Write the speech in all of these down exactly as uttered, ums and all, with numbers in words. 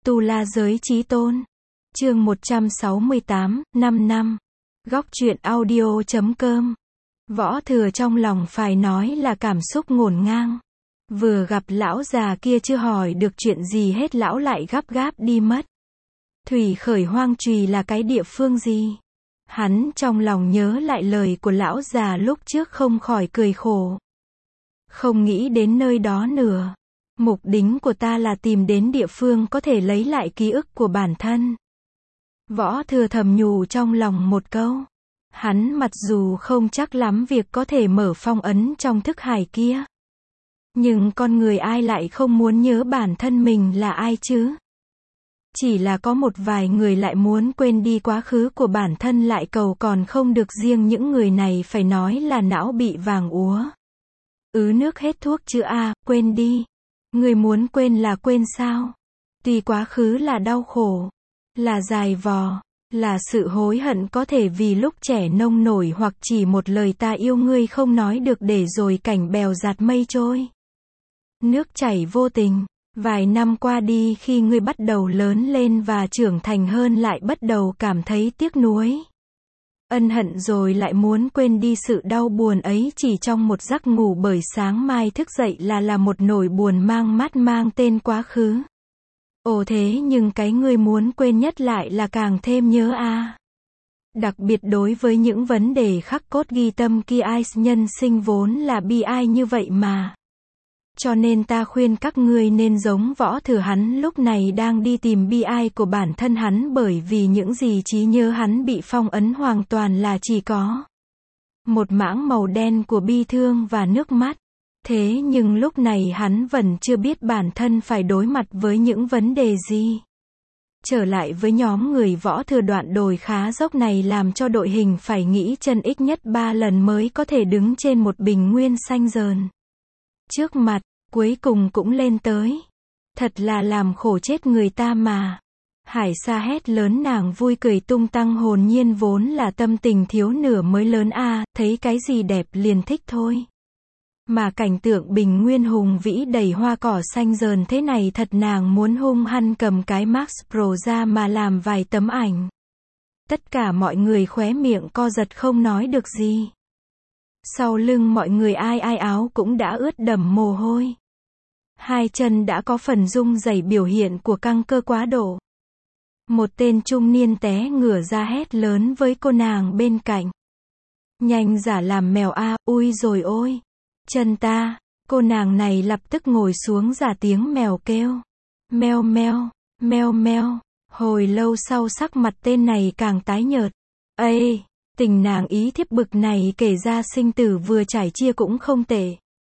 Tu La Giới Chí Tôn. Chương một trăm sáu mươi tám, năm năm. Góc truyện audio chấm com. Võ Thừa trong lòng phải nói là cảm xúc ngổn ngang. Vừa gặp lão già kia chưa hỏi được chuyện gì hết lão lại gấp gáp đi mất. Thủy Khởi Hoang Trùy là cái địa phương gì? Hắn trong lòng nhớ lại lời của lão già lúc trước không khỏi cười khổ. Không nghĩ đến nơi đó nữa. Mục đích của ta là tìm đến địa phương có thể lấy lại ký ức của bản thân. Võ Thừa thầm nhủ trong lòng một câu. Hắn mặc dù không chắc lắm việc có thể mở phong ấn trong thức hải kia. Nhưng con người ai lại không muốn nhớ bản thân mình là ai chứ? Chỉ là có một vài người lại muốn quên đi quá khứ của bản thân lại cầu còn không được, riêng những người này phải nói là não bị vàng úa. Ứ nước hết thuốc chữa a, quên đi. Người muốn quên là quên sao? Tuy quá khứ là đau khổ, là dài vò, là sự hối hận có thể vì lúc trẻ nông nổi hoặc chỉ một lời ta yêu ngươi không nói được để rồi cảnh bèo dạt mây trôi. Nước chảy vô tình, vài năm qua đi khi ngươi bắt đầu lớn lên và trưởng thành hơn lại bắt đầu cảm thấy tiếc nuối. Ân hận rồi lại muốn quên đi sự đau buồn ấy chỉ trong một giấc ngủ, bởi sáng mai thức dậy là là một nỗi buồn mang mát mang tên quá khứ. Ồ thế nhưng cái ngươi muốn quên nhất lại là càng thêm nhớ a. À. Đặc biệt đối với những vấn đề khắc cốt ghi tâm kia, ai nhân sinh vốn là bi ai như vậy mà. Cho nên ta khuyên các ngươi nên giống Võ Thừa, hắn lúc này đang đi tìm bi ai của bản thân hắn, bởi vì những gì trí nhớ hắn bị phong ấn hoàn toàn là chỉ có một mảng màu đen của bi thương và nước mắt. Thế nhưng lúc này hắn vẫn chưa biết bản thân phải đối mặt với những vấn đề gì. Trở lại với nhóm người Võ Thừa, đoạn đồi khá dốc này làm cho đội hình phải nghĩ chân ít nhất ba lần mới có thể đứng trên một bình nguyên xanh rờn trước mặt, cuối cùng cũng lên tới. Thật là làm khổ chết người ta mà. Hải Sa hét lớn, nàng vui cười tung tăng, hồn nhiên vốn là tâm tình thiếu nửa mới lớn a, à, thấy cái gì đẹp liền thích thôi. Mà cảnh tượng bình nguyên hùng vĩ đầy hoa cỏ xanh rờn thế này thật nàng muốn hung hăng cầm cái Max Pro ra mà làm vài tấm ảnh. Tất cả mọi người khóe miệng co giật không nói được gì. Sau lưng mọi người ai ai áo cũng đã ướt đẫm mồ hôi. Hai chân đã có phần rung rẩy, biểu hiện của căng cơ quá độ. Một tên trung niên té ngửa ra hét lớn với cô nàng bên cạnh. Nhanh giả làm mèo a, à, ui rồi ôi. Chân ta, cô nàng này lập tức ngồi xuống giả tiếng mèo kêu. Meo meo, meo meo. Hồi lâu sau sắc mặt tên này càng tái nhợt. Ây, tình nàng ý thiếp bực này kể ra sinh tử vừa trải chia cũng không tệ.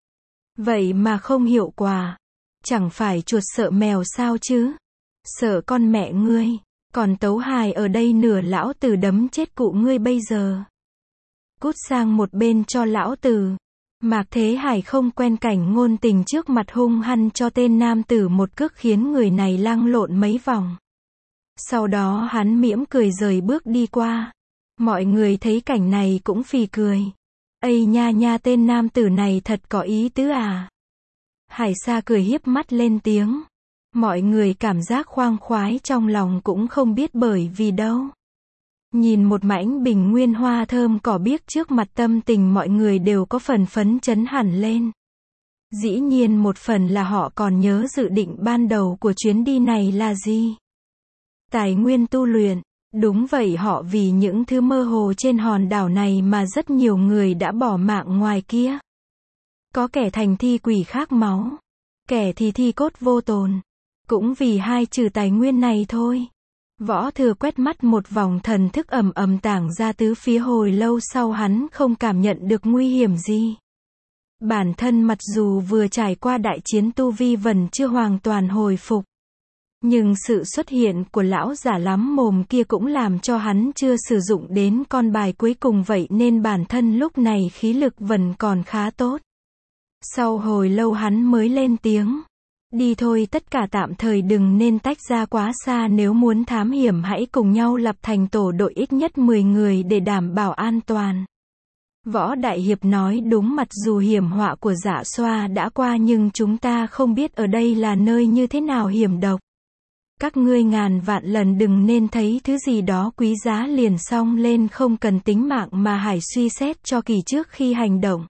Vậy mà không hiệu quả. Chẳng phải chuột sợ mèo sao chứ? Sợ con mẹ ngươi. Còn tấu hài ở đây nửa, lão tử đấm chết cụ ngươi bây giờ. Cút sang một bên cho lão tử. Mạc Thế Hải không quen cảnh ngôn tình trước mặt hung hăng cho tên nam tử một cước khiến người này lăn lộn mấy vòng. Sau đó hắn mỉm cười rời bước đi qua. Mọi người thấy cảnh này cũng phì cười. Ây nha nha, tên nam tử này thật có ý tứ à. Hải Sa cười hiếp mắt lên tiếng. Mọi người cảm giác khoang khoái trong lòng cũng không biết bởi vì đâu. Nhìn một mảnh bình nguyên hoa thơm cỏ biếc trước mặt, tâm tình mọi người đều có phần phấn chấn hẳn lên. Dĩ nhiên một phần là họ còn nhớ dự định ban đầu của chuyến đi này là gì. Tài nguyên tu luyện. Đúng vậy, họ vì những thứ mơ hồ trên hòn đảo này mà rất nhiều người đã bỏ mạng ngoài kia. Có kẻ thành thi quỷ khát máu, kẻ thì thi cốt vô tồn. Cũng vì hai trừ tài nguyên này thôi. Võ Thừa quét mắt một vòng, thần thức ầm ầm tàng ra tứ phía, hồi lâu sau hắn không cảm nhận được nguy hiểm gì. Bản thân mặc dù vừa trải qua đại chiến tu vi vẫn chưa hoàn toàn hồi phục. Nhưng sự xuất hiện của lão giả lắm mồm kia cũng làm cho hắn chưa sử dụng đến con bài cuối cùng, vậy nên bản thân lúc này khí lực vẫn còn khá tốt. Sau hồi lâu hắn mới lên tiếng. Đi thôi, tất cả tạm thời đừng nên tách ra quá xa, nếu muốn thám hiểm hãy cùng nhau lập thành tổ đội ít nhất mười người để đảm bảo an toàn. Võ Đại Hiệp nói đúng, mặc dù hiểm họa của Dạ Xoa đã qua nhưng chúng ta không biết ở đây là nơi như thế nào hiểm độc. Các ngươi ngàn vạn lần đừng nên thấy thứ gì đó quý giá liền xông lên không cần tính mạng mà hãy suy xét cho kỹ trước khi hành động.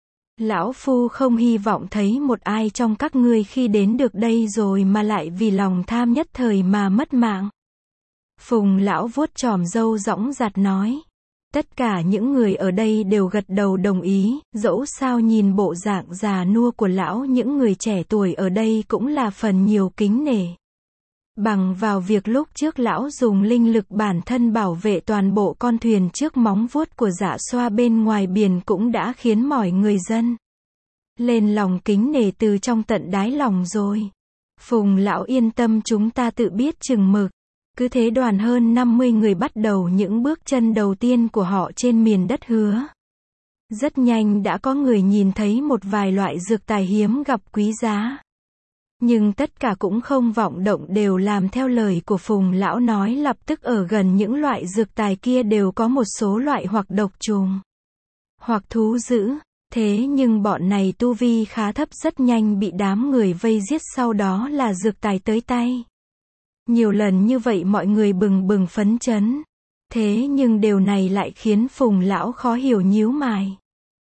Lão Phu không hy vọng thấy một ai trong các ngươi khi đến được đây rồi mà lại vì lòng tham nhất thời mà mất mạng. Phùng lão vuốt chòm râu dõng dạc nói. Tất cả những người ở đây đều gật đầu đồng ý, dẫu sao nhìn bộ dạng già nua của lão những người trẻ tuổi ở đây cũng là phần nhiều kính nể. Bằng vào việc lúc trước lão dùng linh lực bản thân bảo vệ toàn bộ con thuyền trước móng vuốt của Dạ Xoa bên ngoài biển cũng đã khiến mọi người dân lên lòng kính nể từ trong tận đáy lòng rồi. Phùng lão yên tâm, chúng ta tự biết chừng mực. Cứ thế đoàn hơn năm mươi người bắt đầu những bước chân đầu tiên của họ trên miền đất hứa. Rất nhanh đã có người nhìn thấy một vài loại dược tài hiếm gặp quý giá. Nhưng tất cả cũng không vọng động đều làm theo lời của Phùng lão nói, lập tức ở gần những loại dược tài kia đều có một số loại hoặc độc trùng, hoặc thú dữ. Thế nhưng bọn này tu vi khá thấp, rất nhanh bị đám người vây giết, sau đó là dược tài tới tay. Nhiều lần như vậy mọi người bừng bừng phấn chấn. Thế nhưng điều này lại khiến Phùng lão khó hiểu, nhíu mày.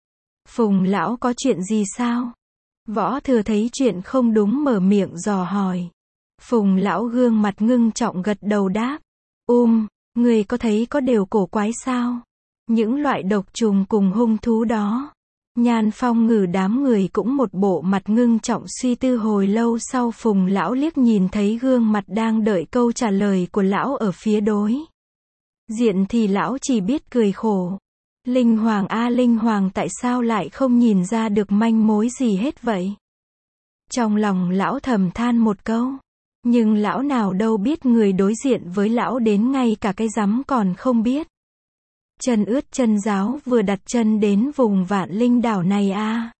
Phùng lão có chuyện gì sao? Võ Thừa thấy chuyện không đúng mở miệng dò hỏi. Phùng lão gương mặt ngưng trọng gật đầu đáp. Um, người có thấy có điều cổ quái sao? Những loại độc trùng cùng hung thú đó. Nhan Phong Ngử đám người cũng một bộ mặt ngưng trọng suy tư hồi lâu sau. Phùng lão liếc nhìn thấy gương mặt đang đợi câu trả lời của lão ở phía đối diện thì lão chỉ biết cười khổ. Linh Hoàng a Linh Hoàng, tại sao lại không nhìn ra được manh mối gì hết vậy? Trong lòng lão thầm than một câu. Nhưng lão nào đâu biết người đối diện với lão đến ngay cả cái rắm còn không biết. Chân ướt chân ráo vừa đặt chân đến vùng Vạn Linh đảo này a à.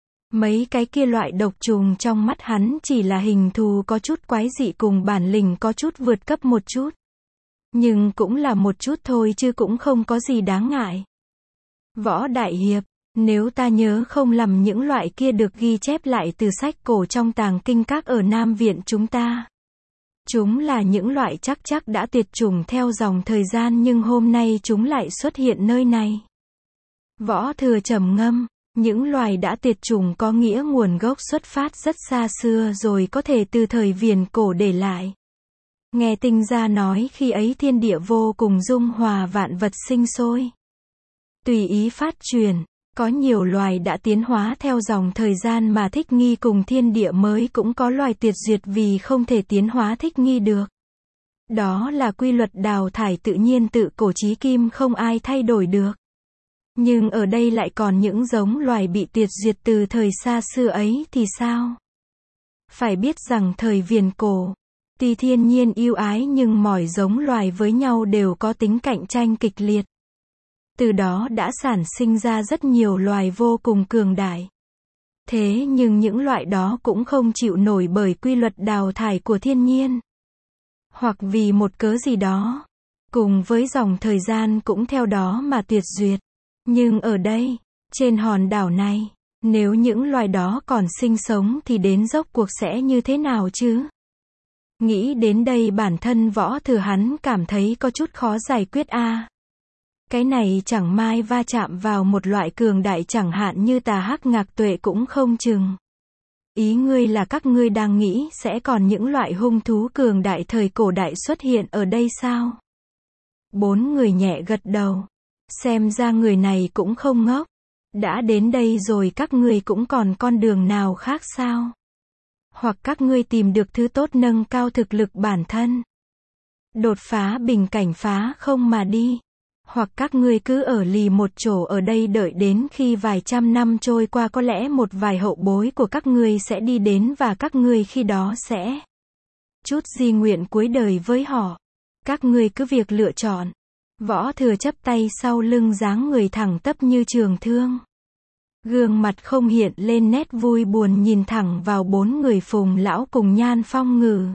Mấy cái kia loại độc trùng trong mắt hắn chỉ là hình thù có chút quái dị cùng bản lĩnh có chút vượt cấp một chút. Nhưng cũng là một chút thôi chứ cũng không có gì đáng ngại. Võ Đại Hiệp, nếu ta nhớ không lầm những loại kia được ghi chép lại từ sách cổ trong tàng kinh các ở Nam Viện chúng ta. Chúng là những loại chắc chắc đã tuyệt chủng theo dòng thời gian, nhưng hôm nay chúng lại xuất hiện nơi này. Võ Thừa trầm ngâm, những loài đã tuyệt chủng có nghĩa nguồn gốc xuất phát rất xa xưa rồi, có thể từ thời viễn cổ để lại. Nghe Tinh Gia nói khi ấy thiên địa vô cùng dung hòa, vạn vật sinh sôi tùy ý phát truyền. Có nhiều loài đã tiến hóa theo dòng thời gian mà thích nghi cùng thiên địa mới, cũng có loài tuyệt diệt vì không thể tiến hóa thích nghi được. Đó là quy luật đào thải tự nhiên tự cổ chí kim, không ai thay đổi được. Nhưng ở đây lại còn những giống loài bị tuyệt diệt từ thời xa xưa ấy thì sao? Phải biết rằng thời viễn cổ, tuy thiên nhiên yêu ái nhưng mọi giống loài với nhau đều có tính cạnh tranh kịch liệt. Từ đó đã sản sinh ra rất nhiều loài vô cùng cường đại. Thế nhưng những loại đó cũng không chịu nổi bởi quy luật đào thải của thiên nhiên. Hoặc vì một cớ gì đó, cùng với dòng thời gian cũng theo đó mà tuyệt diệt. Nhưng ở đây, trên hòn đảo này, nếu những loài đó còn sinh sống thì đến rốt cuộc sẽ như thế nào chứ? Nghĩ đến đây bản thân Võ Thừa hắn cảm thấy có chút khó giải quyết a. À. Cái này chẳng mai va chạm vào một loại cường đại chẳng hạn như Tà Hắc Ngạc Tuệ cũng không chừng. Ý ngươi là các ngươi đang nghĩ sẽ còn những loại hung thú cường đại thời cổ đại xuất hiện ở đây sao? Bốn người nhẹ gật đầu. Xem ra người này cũng không ngốc. Đã đến đây rồi các ngươi cũng còn con đường nào khác sao? Hoặc các ngươi tìm được thứ tốt nâng cao thực lực bản thân, đột phá bình cảnh phá không mà đi. Hoặc các ngươi cứ ở lì một chỗ ở đây đợi đến khi vài trăm năm trôi qua, có lẽ một vài hậu bối của các ngươi sẽ đi đến và các ngươi khi đó sẽ chút di nguyện cuối đời với họ. Các ngươi cứ việc lựa chọn. Võ Thừa chắp tay sau lưng, dáng người thẳng tắp như trường thương. Gương mặt không hiện lên nét vui buồn, nhìn thẳng vào bốn người Phùng lão cùng Nhan Phong Ngử,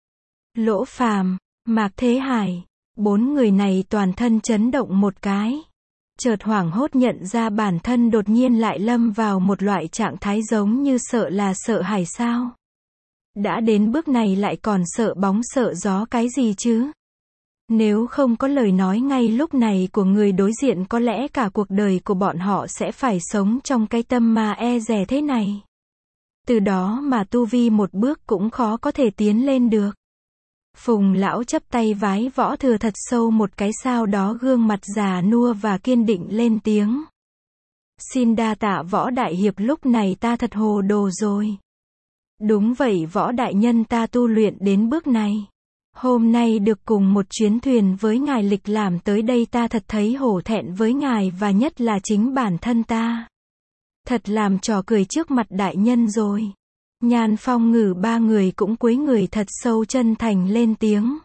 Lỗ Phàm, Mạc Thế Hải. Bốn người này toàn thân chấn động một cái. Chợt hoảng hốt nhận ra bản thân đột nhiên lại lâm vào một loại trạng thái giống như sợ là sợ hãi sao. Đã đến bước này lại còn sợ bóng sợ gió cái gì chứ? Nếu không có lời nói ngay lúc này của người đối diện có lẽ cả cuộc đời của bọn họ sẽ phải sống trong cái tâm ma e dè thế này. Từ đó mà tu vi một bước cũng khó có thể tiến lên được. Phùng lão chắp tay vái Võ Thừa thật sâu một cái, sau đó gương mặt già nua và kiên định lên tiếng. Xin đa tạ Võ đại hiệp, lúc này ta thật hồ đồ rồi. Đúng vậy Võ đại nhân, ta tu luyện đến bước này. Hôm nay được cùng một chuyến thuyền với ngài lịch làm tới đây, ta thật thấy hổ thẹn với ngài và nhất là chính bản thân ta. Thật làm trò cười trước mặt đại nhân rồi. Nhan Phong Ngử ba người cũng cúi người thật sâu chân thành lên tiếng.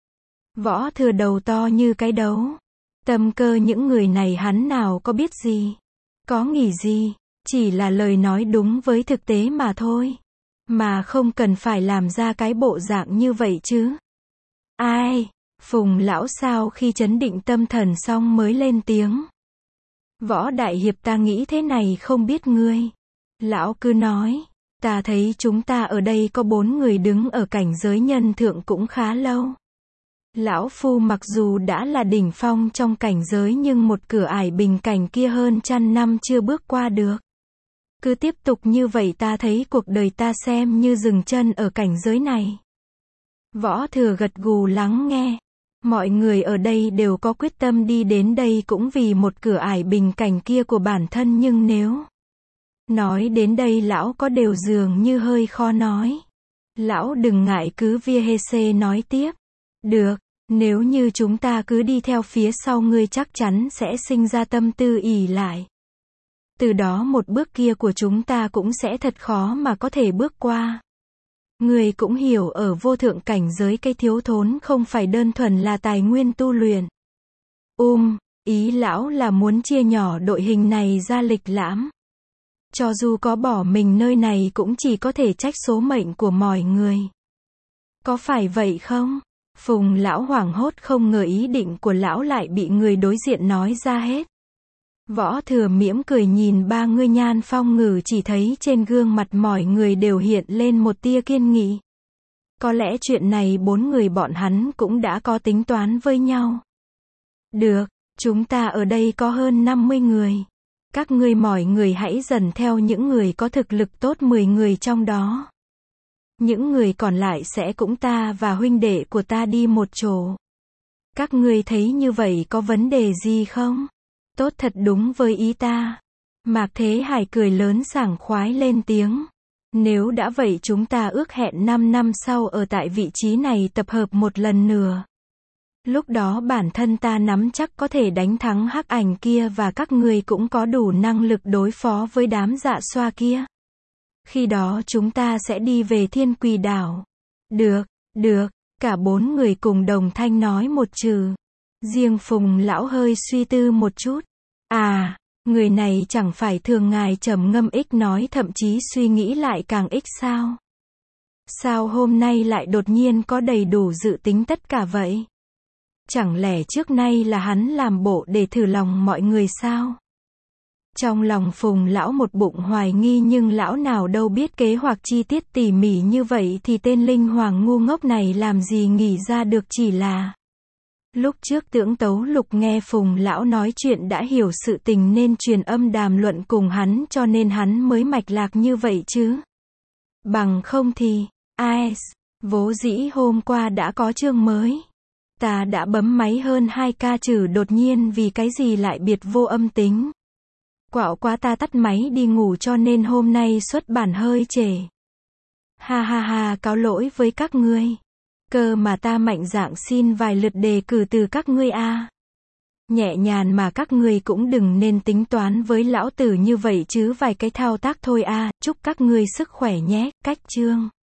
Võ Thừa đầu to như cái đấu. Tâm cơ những người này hắn nào có biết gì, có nghĩ gì, chỉ là lời nói đúng với thực tế mà thôi. Mà không cần phải làm ra cái bộ dạng như vậy chứ. Ai? Phùng lão sau khi chấn định tâm thần xong mới lên tiếng. Võ đại hiệp, ta nghĩ thế này, không biết ngươi. Lão cứ nói. Ta thấy chúng ta ở đây có bốn người đứng ở cảnh giới nhân thượng cũng khá lâu. Lão phu mặc dù đã là đỉnh phong trong cảnh giới nhưng một cửa ải bình cảnh kia hơn trăm năm chưa bước qua được. Cứ tiếp tục như vậy ta thấy cuộc đời ta xem như dừng chân ở cảnh giới này. Võ Thừa gật gù lắng nghe. Mọi người ở đây đều có quyết tâm đi đến đây cũng vì một cửa ải bình cảnh kia của bản thân, nhưng nếu nói đến đây lão có đều dường như hơi khó nói. Lão đừng ngại, cứ via hê nói tiếp. Được, nếu như chúng ta cứ đi theo phía sau ngươi chắc chắn sẽ sinh ra tâm tư ỷ lại. Từ đó một bước kia của chúng ta cũng sẽ thật khó mà có thể bước qua. Ngươi cũng hiểu ở vô thượng cảnh giới cái thiếu thốn không phải đơn thuần là tài nguyên tu luyện. Um, ý lão là muốn chia nhỏ đội hình này ra lịch lãm. Cho dù có bỏ mình nơi này cũng chỉ có thể trách số mệnh của mọi người. Có phải vậy không? Phùng lão hoảng hốt, không ngờ ý định của lão lại bị người đối diện nói ra hết. Võ Thừa mỉm cười nhìn ba người Nhan Phong Ngử, chỉ thấy trên gương mặt mọi người đều hiện lên một tia kiên nghị. Có lẽ chuyện này bốn người bọn hắn cũng đã có tính toán với nhau. Được, chúng ta ở đây có hơn năm mươi người. Các ngươi mọi người hãy dần theo những người có thực lực tốt mười người trong đó. Những người còn lại sẽ cũng ta và huynh đệ của ta đi một chỗ. Các ngươi thấy như vậy có vấn đề gì không? Tốt thật, đúng với ý ta. Mạc Thế Hải cười lớn sảng khoái lên tiếng. Nếu đã vậy chúng ta ước hẹn năm năm sau ở tại vị trí này tập hợp một lần nữa. Lúc đó bản thân ta nắm chắc có thể đánh thắng hắc ảnh kia và các ngươi cũng có đủ năng lực đối phó với đám dạ xoa kia. Khi đó chúng ta sẽ đi về Thiên Quỳ đảo. Được, được, cả bốn người cùng đồng thanh nói một chữ. Riêng Phùng lão hơi suy tư một chút. À, người này chẳng phải thường ngài trầm ngâm ít nói, thậm chí suy nghĩ lại càng ít sao? Sao hôm nay lại đột nhiên có đầy đủ dự tính tất cả vậy? Chẳng lẽ trước nay là hắn làm bộ để thử lòng mọi người sao? Trong lòng Phùng lão một bụng hoài nghi, nhưng lão nào đâu biết kế hoạch chi tiết tỉ mỉ như vậy thì tên linh hoàng ngu ngốc này làm gì nghĩ ra được. Chỉ là lúc trước Tưởng Tấu Lục nghe Phùng lão nói chuyện đã hiểu sự tình nên truyền âm đàm luận cùng hắn, cho nên hắn mới mạch lạc như vậy chứ. Bằng không thì, ai, vốn dĩ hôm qua đã có chương mới. Ta đã bấm máy hơn hai ca trừ, đột nhiên vì cái gì lại biệt vô âm tính. Quạo quá, ta tắt máy đi ngủ cho nên hôm nay xuất bản hơi trễ. Ha ha ha, cáo lỗi với các ngươi. Cơ mà ta mạnh dạn xin vài lượt đề cử từ các ngươi a. Nhẹ nhàng mà các ngươi cũng đừng nên tính toán với lão tử như vậy chứ, vài cái thao tác thôi a. Chúc các ngươi sức khỏe nhé. Cách chương.